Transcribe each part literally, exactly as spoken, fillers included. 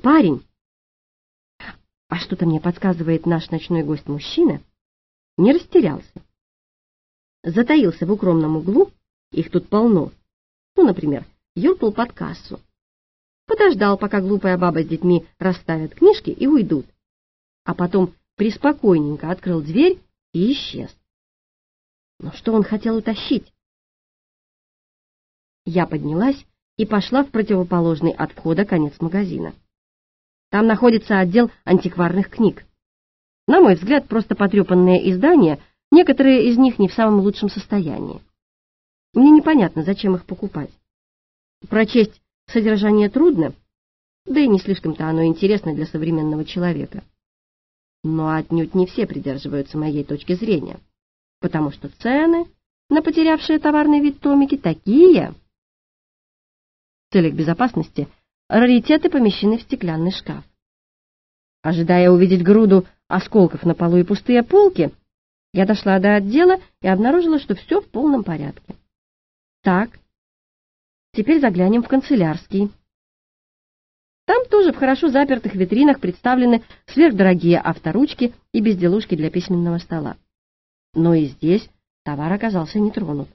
парень, а что-то мне подсказывает наш ночной гость-мужчина, не растерялся. Затаился в укромном углу, их тут полно, ну, например, юркнул под кассу. Подождал, пока глупая баба с детьми расставят книжки и уйдут, а потом приспокойненько открыл дверь и исчез. Но что он хотел утащить? Я поднялась и пошла в противоположный от входа конец магазина. Там находится отдел антикварных книг. На мой взгляд, просто потрепанные издания, некоторые из них не в самом лучшем состоянии. Мне непонятно, зачем их покупать. Прочесть содержание трудно, да и не слишком-то оно интересно для современного человека. Но отнюдь не все придерживаются моей точки зрения, потому что цены на потерявшие товарный вид томики такие. В целях безопасности раритеты помещены в стеклянный шкаф. Ожидая увидеть груду осколков на полу и пустые полки, я дошла до отдела и обнаружила, что все в полном порядке. Так, теперь заглянем в канцелярский. Там тоже в хорошо запертых витринах представлены сверхдорогие авторучки и безделушки для письменного стола. Но и здесь товар оказался не тронут.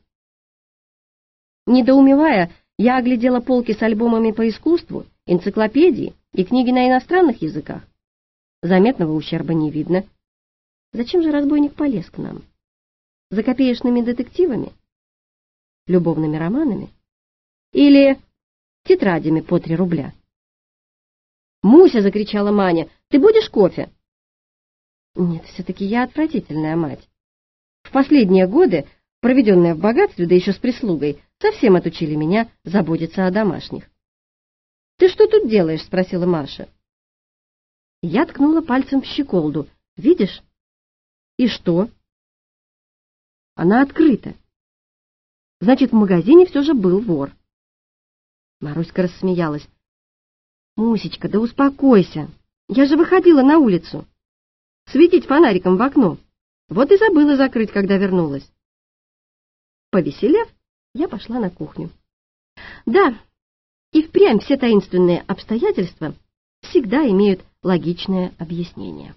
Недоумевая, я оглядела полки с альбомами по искусству, энциклопедии и книги на иностранных языках. Заметного ущерба не видно. Зачем же разбойник полез к нам? За копеечными детективами? Любовными романами? Или тетрадями по три рубля? «Муся!» — закричала Маня. «Ты будешь кофе?» Нет, все-таки я отвратительная мать. В последние годы, проведенные в богатстве, да еще с прислугой, совсем отучили меня заботиться о домашних. «Ты что тут делаешь?» — спросила Маша. Я ткнула пальцем в щеколду. «Видишь?» «И что?» «Она открыта. Значит, в магазине все же был вор». Маруська рассмеялась. «Мусечка, да успокойся. Я же выходила на улицу. Светить фонариком в окно. Вот и забыла закрыть, когда вернулась». Повеселев, я пошла на кухню. Да, и впрямь все таинственные обстоятельства всегда имеют логичное объяснение.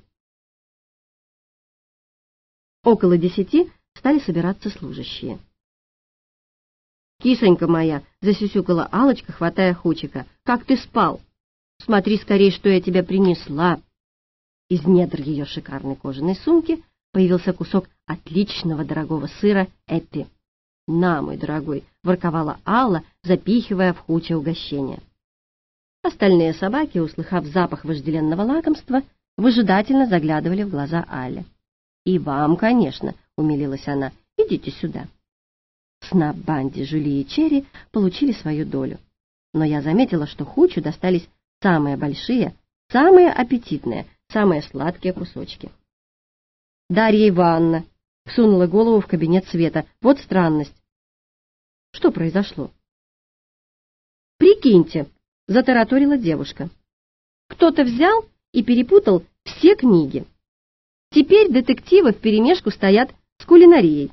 Около десяти стали собираться служащие. «Кисонька моя!» — засюсюкала Алочка, хватая Хучика. «Как ты спал? Смотри скорее, что я тебе принесла!» Из недр ее шикарной кожаной сумки появился кусок отличного дорогого сыра Эппи. «На, мой дорогой!» — ворковала Алла, запихивая в Хуча угощение. Остальные собаки, услыхав запах вожделенного лакомства, выжидательно заглядывали в глаза Алле. «И вам, конечно!» — умилилась она. «Идите сюда!» Снап, Банди, Жюли и Черри получили свою долю. Но я заметила, что Хучу достались самые большие, самые аппетитные, самые сладкие кусочки. «Дарья Ивановна!» — всунула голову в кабинет Света. «Вот странность!» «Что произошло?» «Прикиньте!» — затараторила девушка. «Кто-то взял и перепутал все книги. Теперь детективы вперемешку стоят с кулинарией».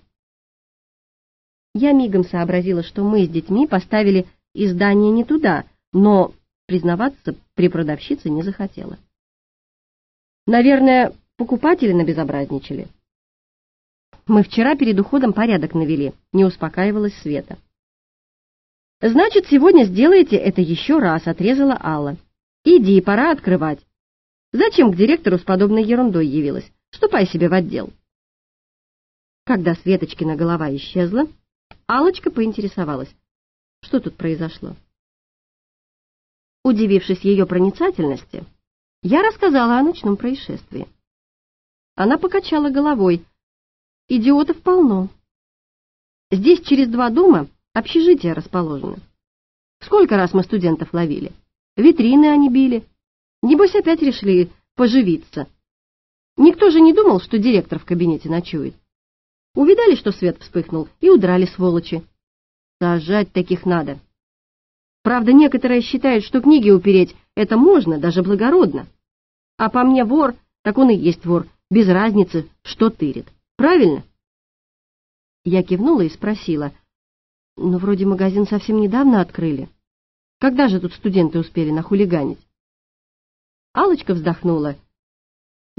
Я мигом сообразила, что мы с детьми поставили издание не туда, но признаваться при продавщице не захотела. «Наверное, покупатели набезобразничали». «Мы вчера перед уходом порядок навели», — не успокаивалась Света. «Значит, сегодня сделаете это еще раз», — отрезала Алла. «Иди, пора открывать. Зачем к директору с подобной ерундой явилась? Ступай себе в отдел». Когда Светочкина голова исчезла, Аллочка поинтересовалась, что тут произошло. Удивившись ее проницательности, я рассказала о ночном происшествии. Она покачала головой. «Идиотов полно. Здесь через два дома общежитие расположено. Сколько раз мы студентов ловили? Витрины они били. Небось, опять решили поживиться. Никто же не думал, что директор в кабинете ночует. Увидали, что свет вспыхнул, и удрали, сволочи. Сажать таких надо. Правда, некоторые считают, что книги упереть — это можно, даже благородно. А по мне вор, так он и есть вор, без разницы, что тырит. Правильно?» Я кивнула и спросила. «Ну, вроде магазин совсем недавно открыли. Когда же тут студенты успели нахулиганить?» Алочка вздохнула